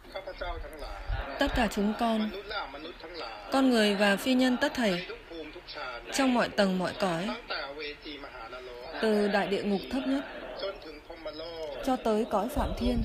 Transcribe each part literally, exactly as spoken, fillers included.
tất cả chúng con, con người và phi nhân tất thảy, trong mọi tầng mọi cõi, từ đại địa ngục thấp nhất cho tới cõi Phạm Thiên,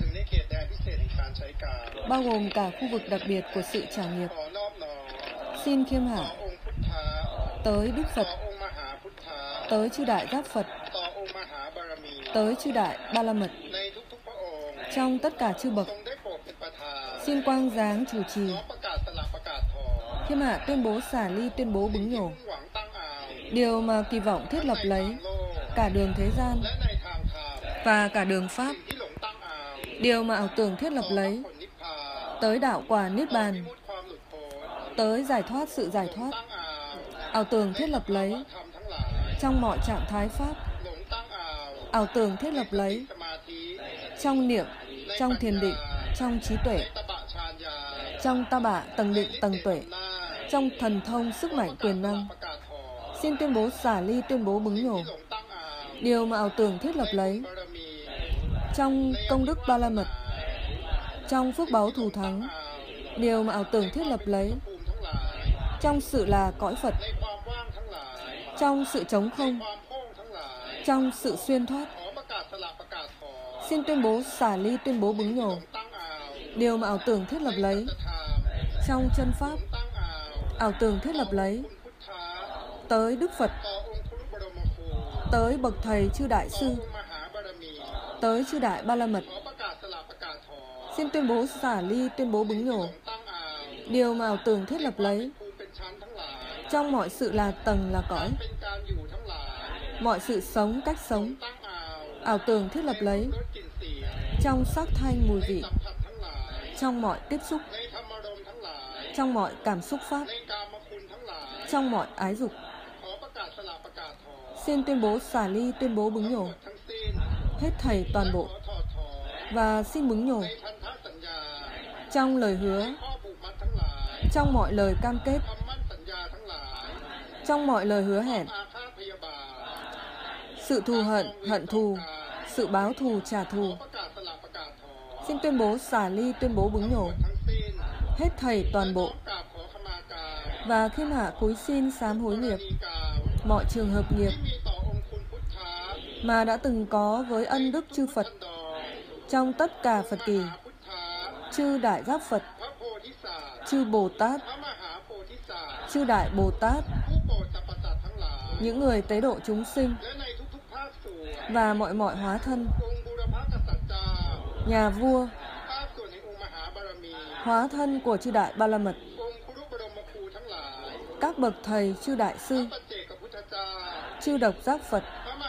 bao gồm cả khu vực đặc biệt của sự trả nghiệp. Xin khiêm hạ tới Đức Phật, tới chư Đại Giác Phật, tới chư Đại Ba La Mật, trong tất cả chư bậc. Xin quang giáng chủ trì. Khiêm hạ tuyên bố xả ly, tuyên bố bứng nhổ. Điều mà kỳ vọng thiết lập lấy cả đường thế gian và cả đường Pháp. Điều mà ảo tưởng thiết lập lấy tới đạo quả Niết Bàn, tới giải thoát sự giải thoát. Ảo tưởng thiết lập lấy trong mọi trạng thái Pháp. Ảo tưởng thiết lập lấy trong niệm, trong thiền định, trong trí tuệ, trong ta bạ tầng định tầng tuệ, trong thần thông sức mạnh quyền năng. Xin tuyên bố xả ly, tuyên bố bứng nhổ. Điều mà ảo tưởng thiết lập lấy trong công đức Ba La Mật, trong phước báu thù thắng. Điều mà ảo tưởng thiết lập lấy trong sự là cõi Phật, trong sự trống không, trong sự xuyên thoát. Xin tuyên bố xả ly, tuyên bố bứng nhổ. Điều mà ảo tưởng thiết lập lấy trong chân Pháp. Ảo tưởng thiết lập lấy tới Đức Phật, tới bậc thầy chư Đại Sư, tới chư Đại Ba La Mật. Xin tuyên bố xả ly, tuyên bố bứng nhổ. Điều mà ảo tưởng thiết lập lấy trong mọi sự là tầng là cõi, mọi sự sống cách sống. Ảo tưởng thiết lập lấy trong sắc thanh mùi vị, trong mọi tiếp xúc, trong mọi cảm xúc Pháp, trong mọi ái dục. Xin tuyên bố xả ly, tuyên bố bứng nhổ hết thảy toàn bộ. Và xin bứng nhổ trong lời hứa, trong mọi lời cam kết, trong mọi lời hứa hẹn, sự thù hận, hận thù, sự báo thù, trả thù. Xin tuyên bố xả ly, tuyên bố bứng nhổ hết thảy toàn bộ. Và khiêm hạ cúi xin sám hối nghiệp mọi trường hợp nghiệp mà đã từng có với ân đức chư Phật trong tất cả Phật kỳ, chư Đại Giác Phật, chư Bồ Tát, chư Đại Bồ Tát, những người tế độ chúng sinh và mọi mọi hóa thân, nhà vua, hóa thân của chư Đại Ba La Mật, các bậc thầy chư Đại Sư, chư Độc Giác Phật,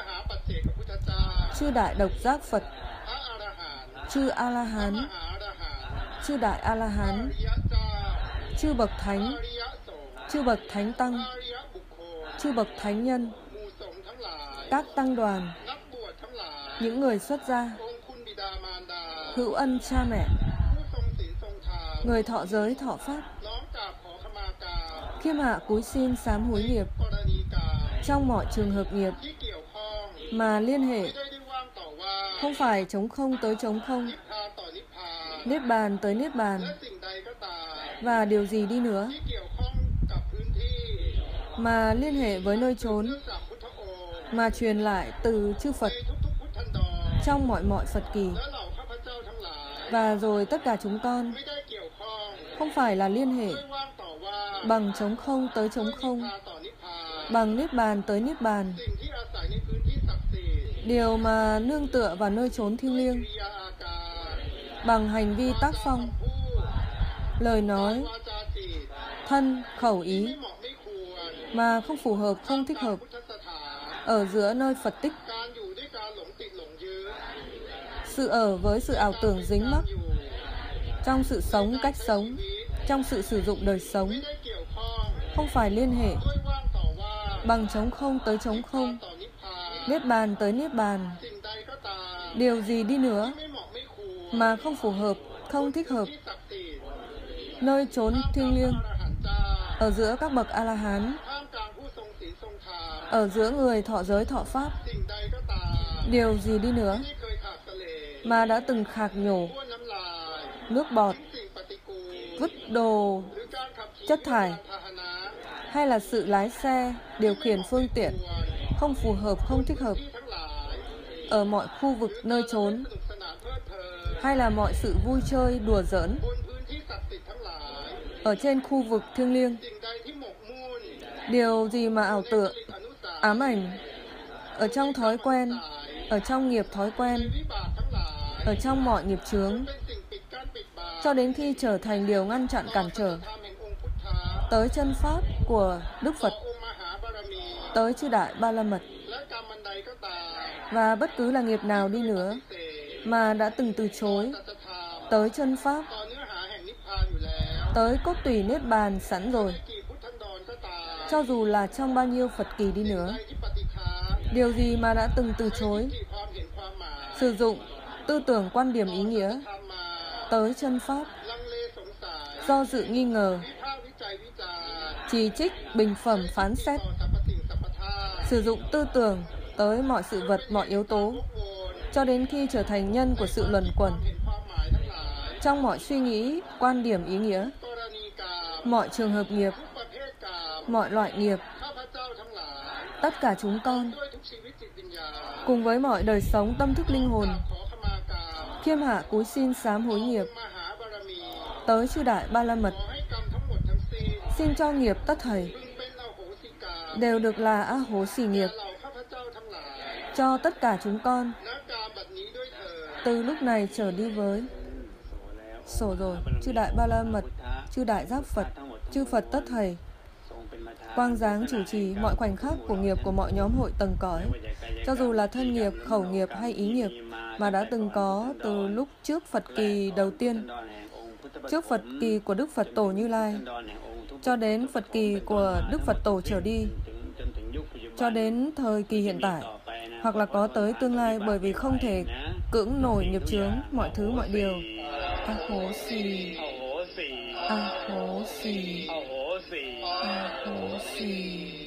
chư Đại Độc Giác Phật, chư A-la-hán, chư Đại A-la-hán, chư bậc Thánh, chư bậc Thánh Tăng, chư bậc Thánh Nhân, các tăng đoàn, những người xuất gia, hữu ân cha mẹ, người thọ giới thọ pháp. Khiêm hạ cúi xin sám hối nghiệp trong mọi trường hợp nghiệp mà liên hệ không phải trống không tới trống không, Niết Bàn tới Niết Bàn, và điều gì đi nữa mà liên hệ với nơi chốn mà truyền lại từ chư Phật trong mọi mọi Phật kỳ. Và rồi tất cả chúng con không phải là liên hệ bằng trống không tới trống không, bằng Niết Bàn tới Niết Bàn, điều mà nương tựa vào nơi chốn thiêng liêng, bằng hành vi tác phong, lời nói, thân, khẩu ý mà không phù hợp, không thích hợp ở giữa nơi Phật tích. Sự ở với sự ảo tưởng dính mắc trong sự sống cách sống, trong sự sử dụng đời sống, không phải liên hệ bằng trống không tới trống không, Niết Bàn tới Niết Bàn, điều gì đi nữa mà không phù hợp, không thích hợp nơi chốn thiêng liêng, ở giữa các bậc A-la-hán, ở giữa người thọ giới thọ pháp, điều gì đi nữa mà đã từng khạc nhổ, nước bọt, vứt đồ chất thải, hay là sự lái xe, điều khiển phương tiện không phù hợp, không thích hợp ở mọi khu vực nơi trốn, hay là mọi sự vui chơi, đùa giỡn ở trên khu vực thiêng liêng. Điều gì mà ảo tưởng, ám ảnh ở trong thói quen, ở trong nghiệp thói quen, ở trong mọi nghiệp chướng, cho đến khi trở thành điều ngăn chặn cản trở tới chân pháp của Đức Phật, tới chư Đại Ba La Mật. Và bất cứ là nghiệp nào đi nữa mà đã từng từ chối tới chân pháp, tới cốt tủy Niết Bàn sẵn rồi, cho dù là trong bao nhiêu Phật kỳ đi nữa, điều gì mà đã từng từ chối sử dụng tư tưởng, quan điểm, ý nghĩa tới chân pháp, do dự, nghi ngờ, chỉ trích, bình phẩm, phán xét, sử dụng tư tưởng tới mọi sự vật, mọi yếu tố, cho đến khi trở thành nhân của sự luẩn quẩn trong mọi suy nghĩ, quan điểm, ý nghĩa, mọi trường hợp nghiệp, mọi loại nghiệp, tất cả chúng con, cùng với mọi đời sống tâm thức linh hồn, khiêm hạ cúi xin sám hối nghiệp tới chư Đại Ba La Mật, xin cho nghiệp tất thảy đều được là A Hố Xỉ nghiệp cho tất cả chúng con từ lúc này trở đi với. Sổ rồi, chư Đại Ba La Mật, chư Đại Giáp Phật, chư Phật tất thảy quang dáng chủ trì mọi khoảnh khắc của nghiệp của mọi nhóm hội tầng cõi, cho dù là thân nghiệp, khẩu nghiệp hay ý nghiệp mà đã từng có từ lúc trước Phật kỳ đầu tiên, trước Phật kỳ của Đức Phật Tổ Như Lai, cho đến Phật kỳ của Đức Phật Tổ trở đi, cho đến thời kỳ hiện tại, hoặc là có tới tương lai, bởi vì không thể cưỡng nổi nghiệp chướng, mọi thứ, mọi điều. A Hố Xỉ, A Hố Xỉ, A Hố Xỉ.